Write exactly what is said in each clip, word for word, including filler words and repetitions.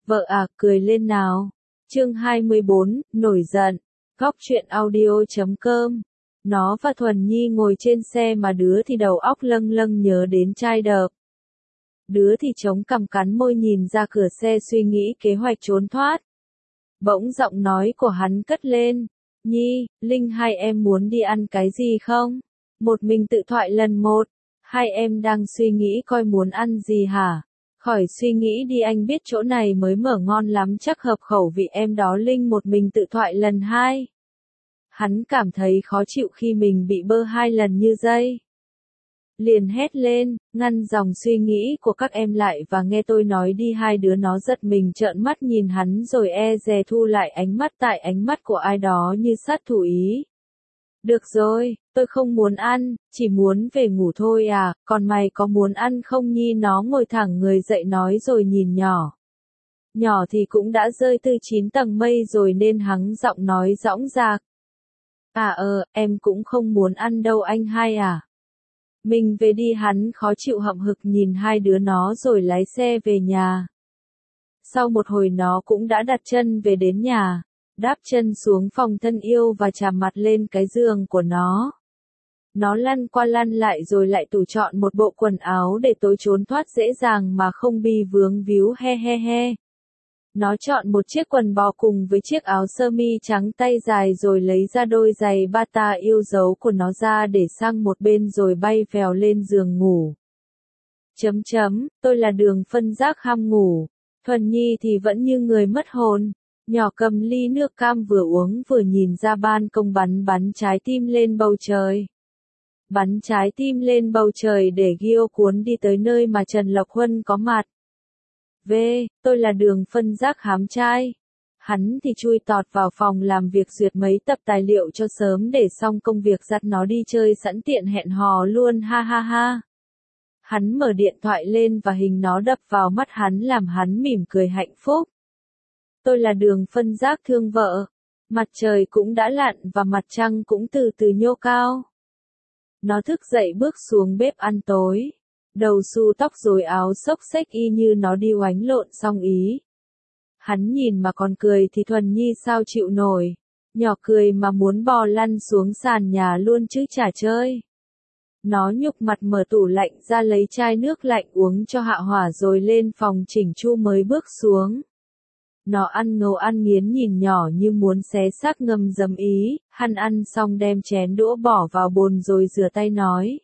Vợ à, cười lên nào. Chương hai mươi bốn, nổi giận. Góc truyện audio chấm com. Nó và Thuần Nhi ngồi trên xe mà đứa thì đầu óc lâng lâng nhớ đến trai đợp. Đứa thì chống cằm cắn môi nhìn ra cửa xe suy nghĩ kế hoạch trốn thoát. Bỗng giọng nói của hắn cất lên. Nhi, Linh hai em muốn đi ăn cái gì không? Một mình tự thoại lần một. Hai em đang suy nghĩ coi muốn ăn gì hả? Khỏi suy nghĩ đi, anh biết chỗ này mới mở ngon lắm, chắc hợp khẩu vị em đó. Linh một mình tự thoại lần hai. Hắn cảm thấy khó chịu khi mình bị bơ hai lần như dây. Liền hét lên, ngăn dòng suy nghĩ của các em lại và nghe tôi nói đi. Hai đứa nó giật mình trợn mắt nhìn hắn rồi e dè thu lại ánh mắt, tại ánh mắt của ai đó như sát thủ ý. Được rồi, tôi không muốn ăn, chỉ muốn về ngủ thôi à, còn mày có muốn ăn không? Nhi nó ngồi thẳng người dậy nói rồi nhìn nhỏ. Nhỏ thì cũng đã rơi từ chín tầng mây rồi nên hắng giọng nói dõng dạc. À ờ, em cũng không muốn ăn đâu anh hai à. Mình về đi. Hắn khó chịu hậm hực nhìn hai đứa nó rồi lái xe về nhà. Sau một hồi nó cũng đã đặt chân về đến nhà. Đáp chân xuống phòng thân yêu và chạm mặt lên cái giường của nó. Nó lăn qua lăn lại rồi lại tủ chọn một bộ quần áo để tối trốn thoát dễ dàng mà không bi vướng víu. He he he. Nó chọn một chiếc quần bò cùng với chiếc áo sơ mi trắng tay dài rồi lấy ra đôi giày bata yêu dấu của nó ra để sang một bên rồi bay vèo lên giường ngủ. Chấm chấm, tôi là Đường phân giác ham ngủ. Thuần Nhi thì vẫn như người mất hồn. Nhỏ cầm ly nước cam vừa uống vừa nhìn ra ban công bắn bắn trái tim lên bầu trời. Bắn trái tim lên bầu trời để Gio cuốn đi tới nơi mà Trần Lộc Huân có mặt. V, tôi là Đường phân giác hám trai. Hắn thì chui tọt vào phòng làm việc duyệt mấy tập tài liệu cho sớm để xong công việc, dắt nó đi chơi sẵn tiện hẹn hò luôn. Ha ha ha. Hắn mở điện thoại lên và hình nó đập vào mắt hắn làm hắn mỉm cười hạnh phúc. Tôi là Đường phân giác thương vợ. Mặt trời cũng đã lặn và mặt trăng cũng từ từ nhô cao. Nó thức dậy bước xuống bếp ăn tối. Đầu xù tóc rồi áo xốc xếch y như nó đi oánh lộn xong ý. Hắn nhìn mà còn cười thì Thuần Nhi sao chịu nổi. Nhỏ cười mà muốn bò lăn xuống sàn nhà luôn chứ chả chơi. Nó nhục mặt mở tủ lạnh ra lấy chai nước lạnh uống cho hạ hỏa rồi lên phòng chỉnh chu mới bước xuống. Nó ăn ngấu ăn nghiến nhìn nhỏ như muốn xé xác ngâm dầm ý. Hắn ăn xong đem chén đũa bỏ vào bồn rồi rửa tay nói.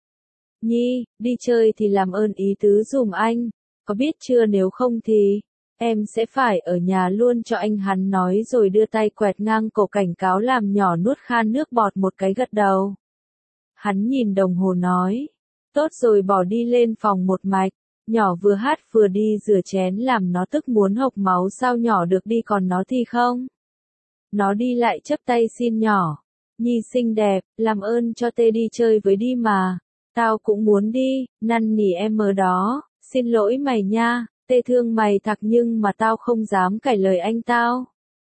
Nhi, đi chơi thì làm ơn ý tứ dùm anh, có biết chưa, nếu không thì em sẽ phải ở nhà luôn cho anh. Hắn nói rồi đưa tay quẹt ngang cổ cảnh cáo làm nhỏ nuốt khan nước bọt một cái, gật đầu. Hắn nhìn đồng hồ nói, tốt rồi bỏ đi lên phòng một mạch. Nhỏ vừa hát vừa đi rửa chén làm nó tức muốn hộc máu. Sao nhỏ được đi còn nó thì không? Nó đi lại chắp tay xin nhỏ. Nhi xinh đẹp, làm ơn cho tê đi chơi với đi mà. Tao cũng muốn đi, năn nỉ em ở đó, xin lỗi mày nha, tê thương mày thật nhưng mà tao không dám cãi lời anh tao.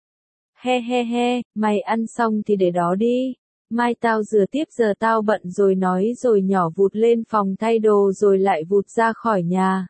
He he he, mày ăn xong thì để đó đi, mai tao rửa tiếp, giờ tao bận rồi. Nói rồi nhỏ vụt lên phòng thay đồ rồi lại vụt ra khỏi nhà.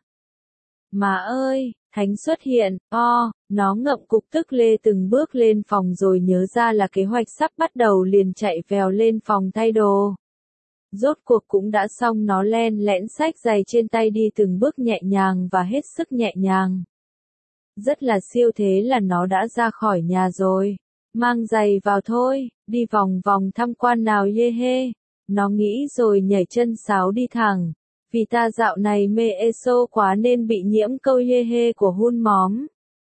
Má ơi, Thánh xuất hiện, o, nó ngậm cục tức lê từng bước lên phòng rồi nhớ ra là kế hoạch sắp bắt đầu liền chạy vèo lên phòng thay đồ. Rốt cuộc cũng đã xong, nó len lẽn xách giày trên tay đi từng bước nhẹ nhàng và hết sức nhẹ nhàng. Rất là siêu, thế là nó đã ra khỏi nhà rồi. Mang giày vào thôi, đi vòng vòng tham quan nào yê hê. Nó nghĩ rồi nhảy chân sáo đi thẳng. Vì ta dạo này mê eso quá nên bị nhiễm câu yê hê của hun móm.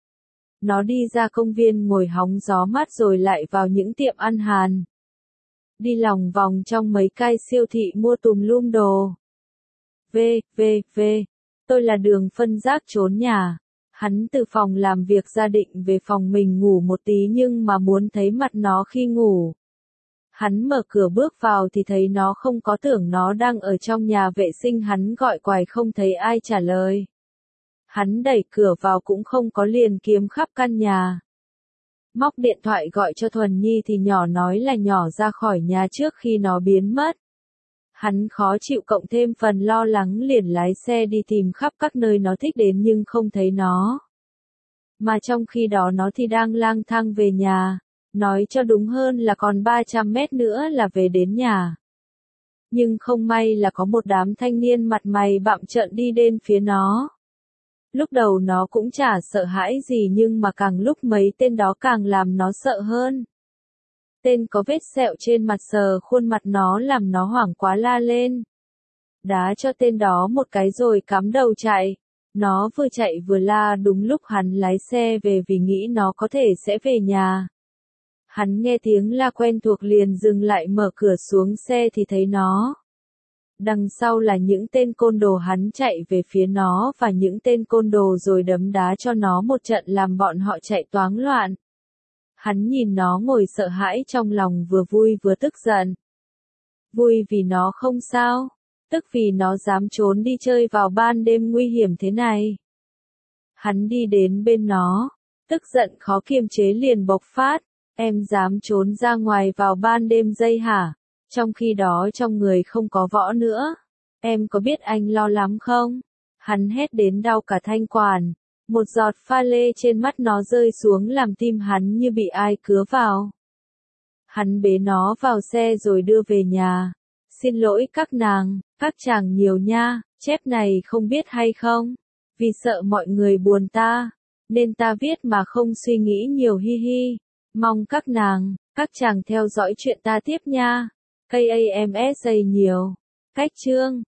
Nó đi ra công viên ngồi hóng gió mát rồi lại vào những tiệm ăn Hàn. Đi lòng vòng trong mấy cái siêu thị mua tùm lum đồ. V, V, V. Tôi là Đường phân giác trốn nhà. Hắn từ phòng làm việc ra định về phòng mình ngủ một tí nhưng mà muốn thấy mặt nó khi ngủ. Hắn mở cửa bước vào thì thấy nó không có, tưởng nó đang ở trong nhà vệ sinh. Hắn gọi quài không thấy ai trả lời. Hắn đẩy cửa vào cũng không có, liền kiếm khắp căn nhà. Móc điện thoại gọi cho Thuần Nhi thì nhỏ nói là nhỏ ra khỏi nhà trước khi nó biến mất. Hắn khó chịu cộng thêm phần lo lắng liền lái xe đi tìm khắp các nơi nó thích đến nhưng không thấy nó. Mà trong khi đó nó thì đang lang thang về nhà, nói cho đúng hơn là còn ba trăm mét nữa là về đến nhà. Nhưng không may là có một đám thanh niên mặt mày bặm trợn đi đến phía nó. Lúc đầu nó cũng chả sợ hãi gì nhưng mà càng lúc mấy tên đó càng làm nó sợ hơn. Tên có vết sẹo trên mặt sờ khuôn mặt nó làm nó hoảng quá la lên. Đá cho tên đó một cái rồi cắm đầu chạy. Nó vừa chạy vừa la đúng lúc hắn lái xe về vì nghĩ nó có thể sẽ về nhà. Hắn nghe tiếng la quen thuộc liền dừng lại mở cửa xuống xe thì thấy nó. Đằng sau là những tên côn đồ, hắn chạy về phía nó và những tên côn đồ rồi đấm đá cho nó một trận làm bọn họ chạy toáng loạn. Hắn nhìn nó ngồi sợ hãi trong lòng vừa vui vừa tức giận. Vui vì nó không sao, tức vì nó dám trốn đi chơi vào ban đêm nguy hiểm thế này. Hắn đi đến bên nó, tức giận khó kiềm chế liền bộc phát, em dám trốn ra ngoài vào ban đêm dây hả? Trong khi đó trong người không có võ nữa. Em có biết anh lo lắm không? Hắn hét đến đau cả thanh quản. Một giọt pha lê trên mắt nó rơi xuống làm tim hắn như bị ai cứa vào. Hắn bế nó vào xe rồi đưa về nhà. Xin lỗi các nàng, các chàng nhiều nha, chép này không biết hay không? Vì sợ mọi người buồn ta, nên ta viết mà không suy nghĩ nhiều hi hi. Mong các nàng, các chàng theo dõi chuyện ta tiếp nha. ca a em ét a nhiều. Cách chương